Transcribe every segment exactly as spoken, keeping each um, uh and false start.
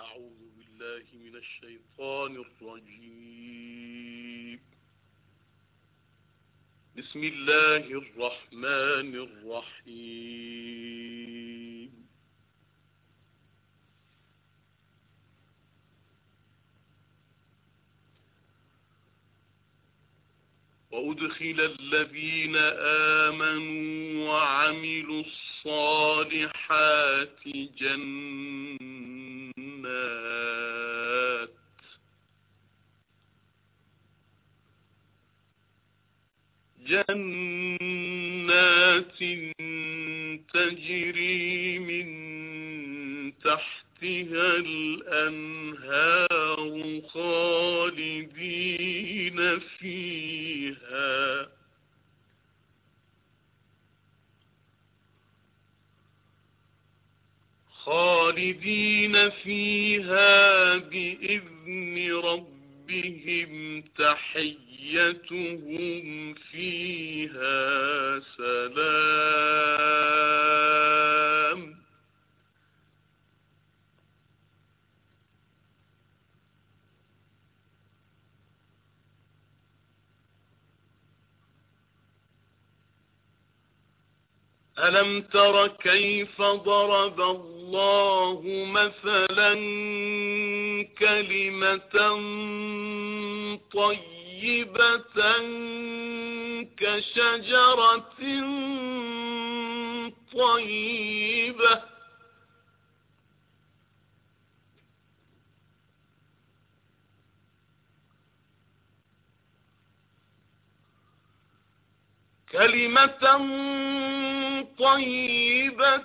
أعوذ بالله من الشيطان الرجيم. بسم الله الرحمن الرحيم. وأدخل الذين آمنوا وعملوا الصالحات جنات جنات تجري من تحتها الأنهار خالدين فيها خالدين فيها بإذن ربهم تحيتهم فيها سلام. ألم تر كيف ضرب الله مثلا كلمة طيبة كشجرة طيبة كلمة طيبة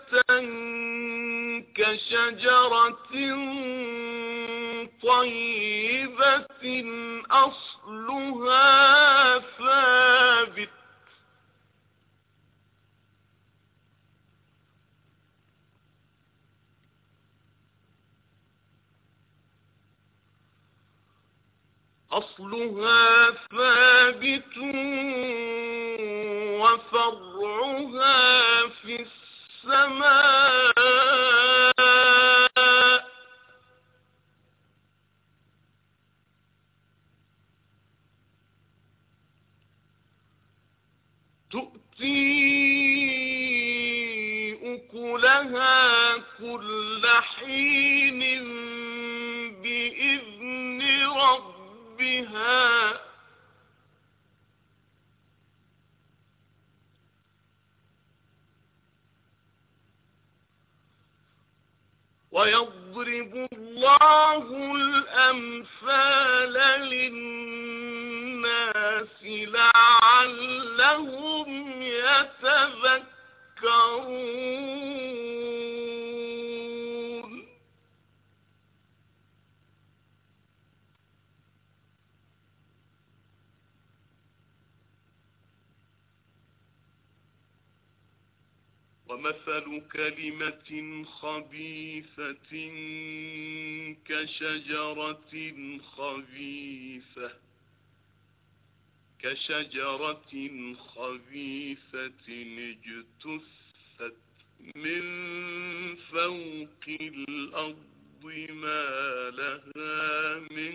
كشجرة طيبة أصلها ثابت أصلها ثابت وفرعها في السماء تؤتي أكلها كل حين بإذن ربها ويضرب الله الأمثال للناس لعلهم يتذكرون. ومثل كلمة خبيثة كشجرة خبيثة كشجرة خبيثة اجتثت من فوق الأرض ما لها من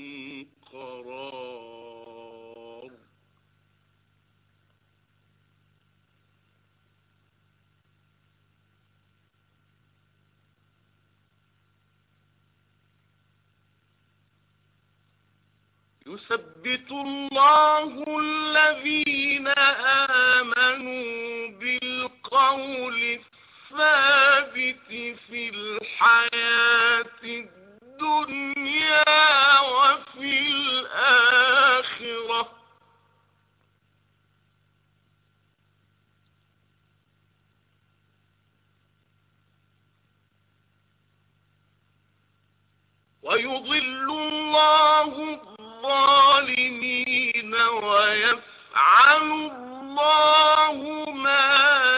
قرار. يثبت الله الذين آمنوا بالقول الثابت في الحياة الدنيا وفي الآخرة ويضل الله الظالمين ويفعل الله ما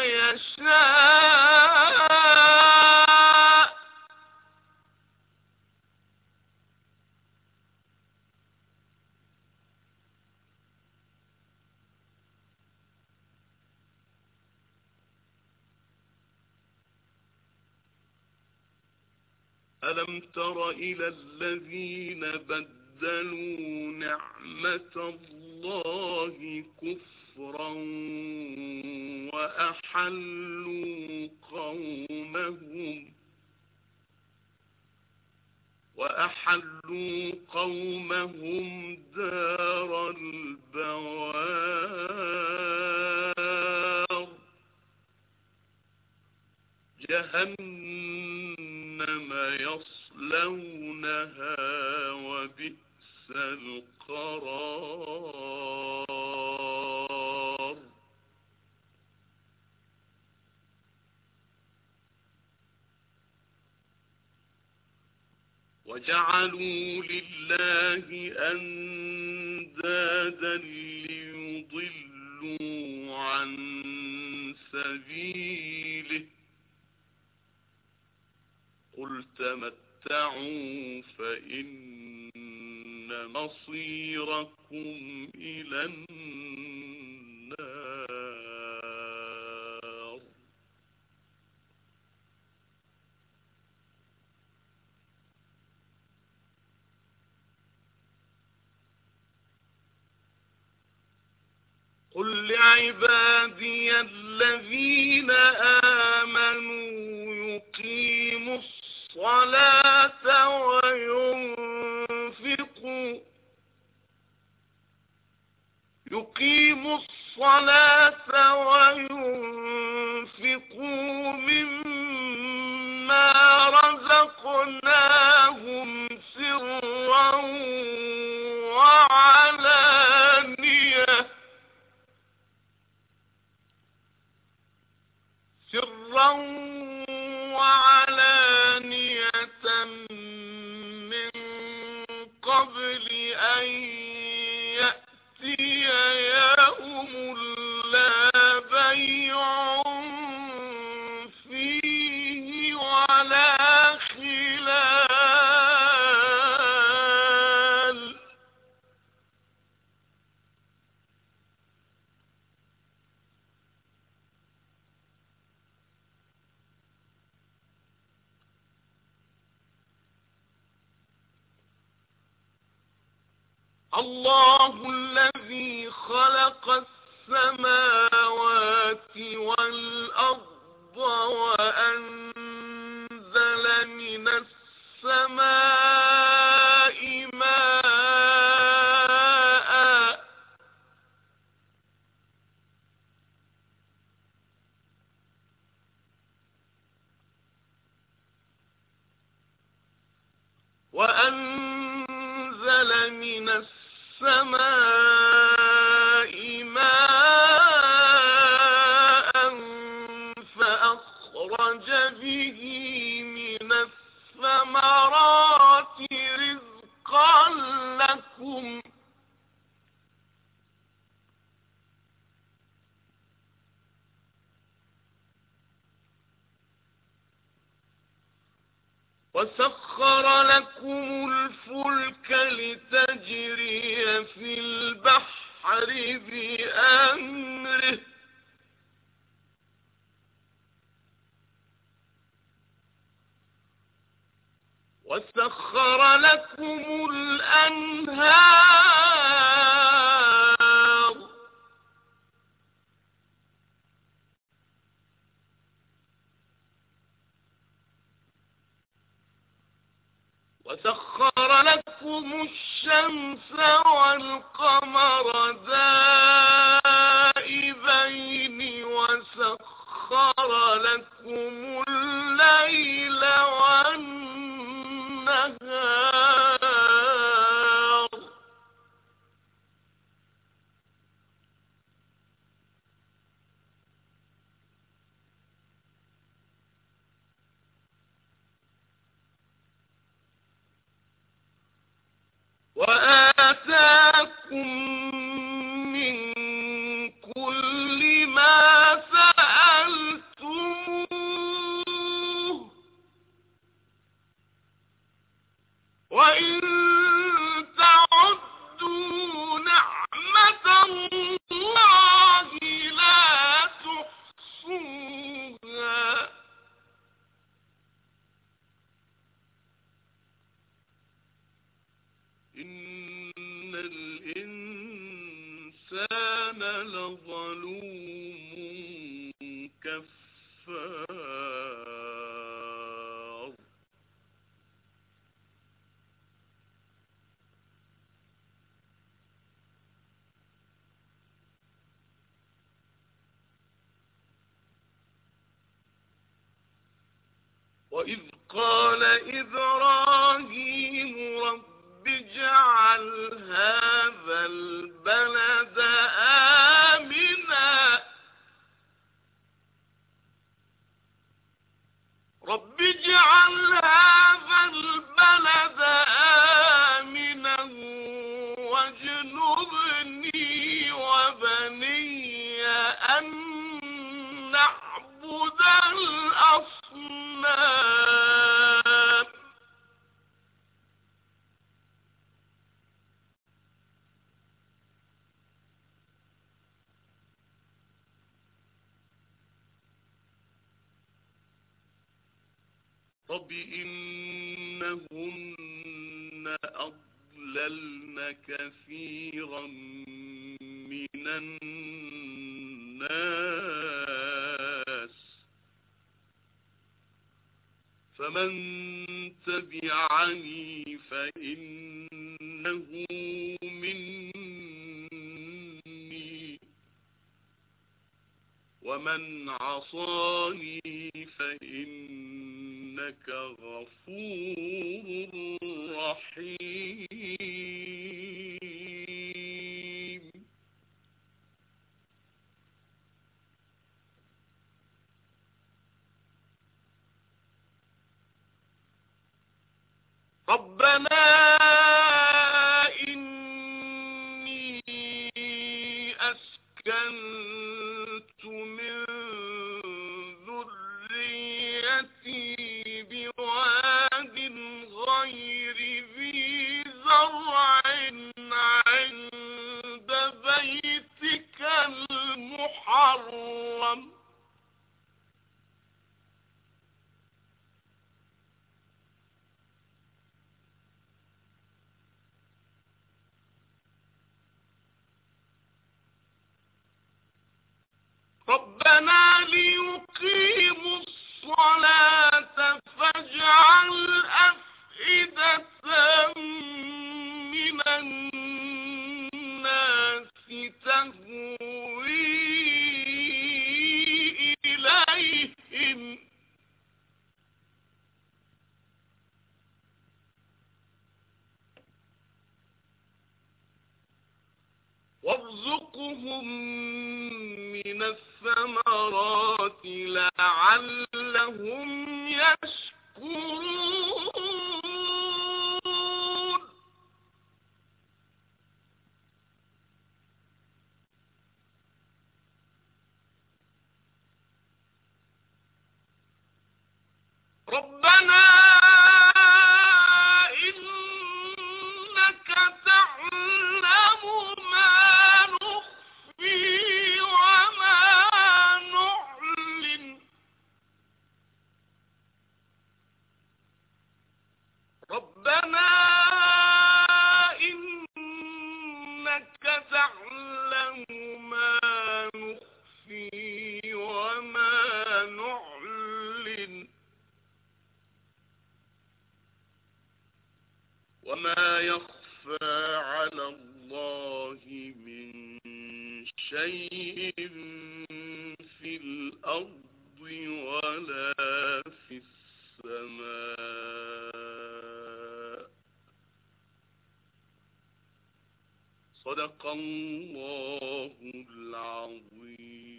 يشاء. ألم تر إلى الذين بدلوا نعمة الله كفرا وأحلوا قومهم وأحلوا قومهم دار البوار جهنم يصلونها وبئس القرار وجعلوا لله أندادا ليضلوا عن سبيله قل تمتعوا فإن مصيركم إلى النار قل لعبادي الذين آمنوا يقيموا الصلاة وينفقوا يقيموا الصلاة وينفقوا مما رزقناهم سرا وعلانية سرا وعلانية من قبل أن يأتي يوم لا بيع فيه ولا خلال الله الذي خلق السماوات والأرض وأنزل من السماء ماء وأنزل من السماء ماء فأخرج به من الثمرات رزقا لكم وسخر لكم الفلك لتجري في البحر بأمره وسخر لكم الأنهار وسخر لكم الشمس والقمر دائبين وسخر لكم الليل والنهار وآتاكم من كل ما سألتموه وإذ قال إبراهيم رب اجعل هذا البلد آمنا رب اجعل هذا البلد آمنا واجنبني وبني أن نعبد الأصنام رب إنهن أضللن كثيرا من الناس فمن تبعني فإنه مني ومن عصاني فإنك غفور رحيم ربنا إني أسكنت من ذريتي بواد غير ذي زرع عند بيتك المحرم ربنا ليقيموا الصلاة فاجعل أفئدة من الناس تهوي إليهم وارزقهم من الثمرات لعلهم يشكرون ربنا إنك تعلم ما نخفي وما نعلن ربنا إنك تعلم ما نخفي وما نعلن وما يخفى على الله من شيء في الأرض ولا في السماء صدق الله العظيم.